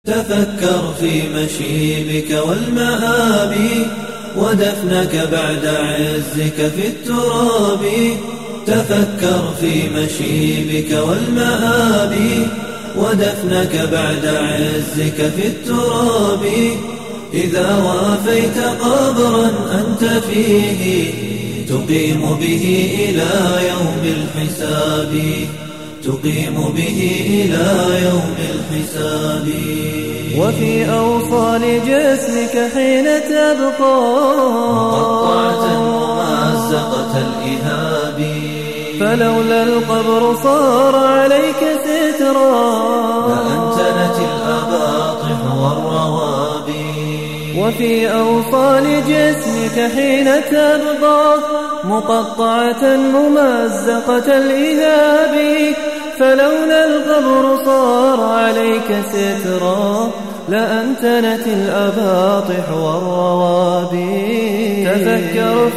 تفكر في مشيبك والمآب ودفنك بعد عزك في التراب. تفكر في مشيبك والمآب ودفنك بعد عزك في التراب. إذا وافيت قبرا أنت فيه تقيم به إلى يوم الحساب. تقيم به إلى يوم الحساب. وفي أوصال جسمك حين تبقى مقطعة ممزقة الإهاب. فلولا القبر صار عليك سترا لأنتنت الأباطح والروابي. وفي أوصال جسمك حين تبقى مقطعة ممزقة الإهاب. فلولا القبر صار عليك سترا لأنتنت الأباطح والروابي. تفكر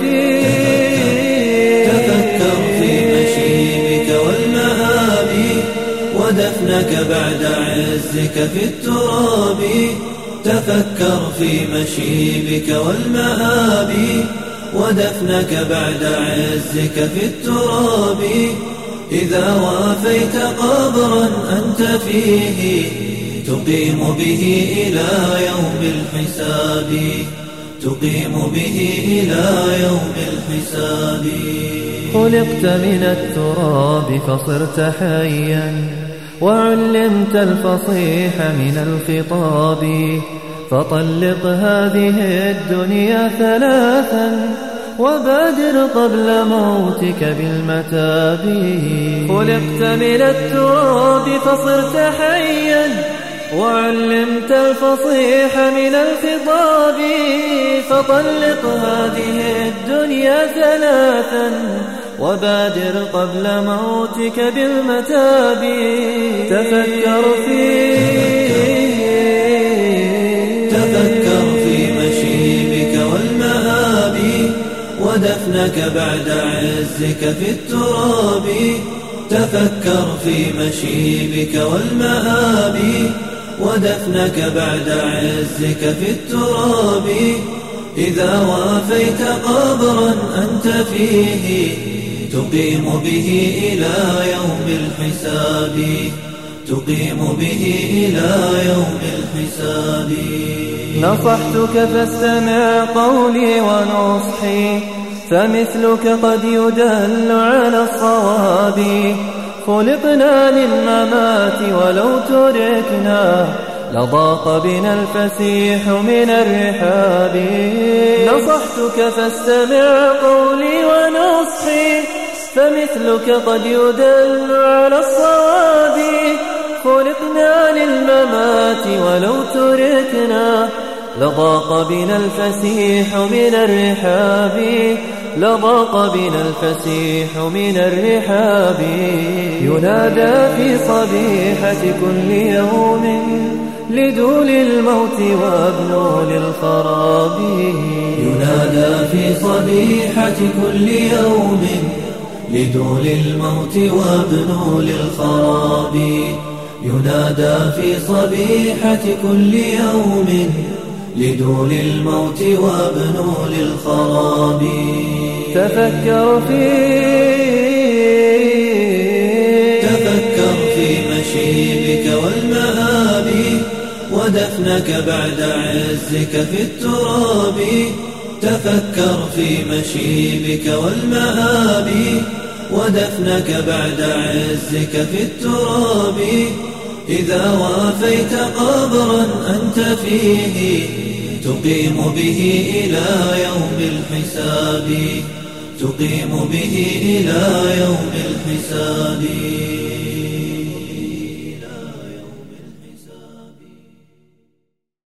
في مشيبك والمآب ودفنك بعد عزك في التراب. تفكر في مشيبك والمآب ودفنك بعد عزك في التراب. إذا وافيت قبرا أنت فيه تقيم به إلى يوم الحساب. تقيم به إلى يوم الحساب. خلقت من التراب فصرت حيا وعلمت الفصيح من الخطاب. فطلق هذه الدنيا ثلاثا وبادر قبل موتك بالمتاب. خلقت من التراب فصرت حيا وعلمت الفصيح من الخطاب. فطلق هذه الدنيا ثلاثا وبادر قبل موتك بالمتاب. تفكر في مشيبك والمآب ودفنك بعد عزك في التراب. تفكر في مشيبك والمآب ودفنك بعد عزك في التراب. إذا وافيت قبرا أنت فيه تقيم به إلى يوم الحساب. تقيم به إلى يوم الحساب. نصحتك فاستمع قولي ونصحي فمثلك قد يدل على الصواب. خلقنا للممات ولو تركنا لضاق بنا الفسيح من الرحاب. نصحتك فاستمع قولي ونصحي فمثلك قد يدل على الصواب. خلقنا للممات ولو تركنا لضاق بنا الفسيح من الرحاب. لضاق بنا الفسيح من الرحاب. ينادى في صبيحة كل يوم لدول الموت وابنوا للخراب. ينادى في صبيحة كل يوم لدول الموت وابنوا للخراب. ينادى في صبيحة كل يوم لدول الموت وابنوا للخراب. تفكر في مشيبك والمآب ودفنك بعد عزك في التراب. تفكر في مشيبك والمآب ودفنك بعد عزك في التراب. إذا وافيت قبرا أنت فيه تقيم به إلى يوم الحساب. تقيم به إلى يوم الحساب.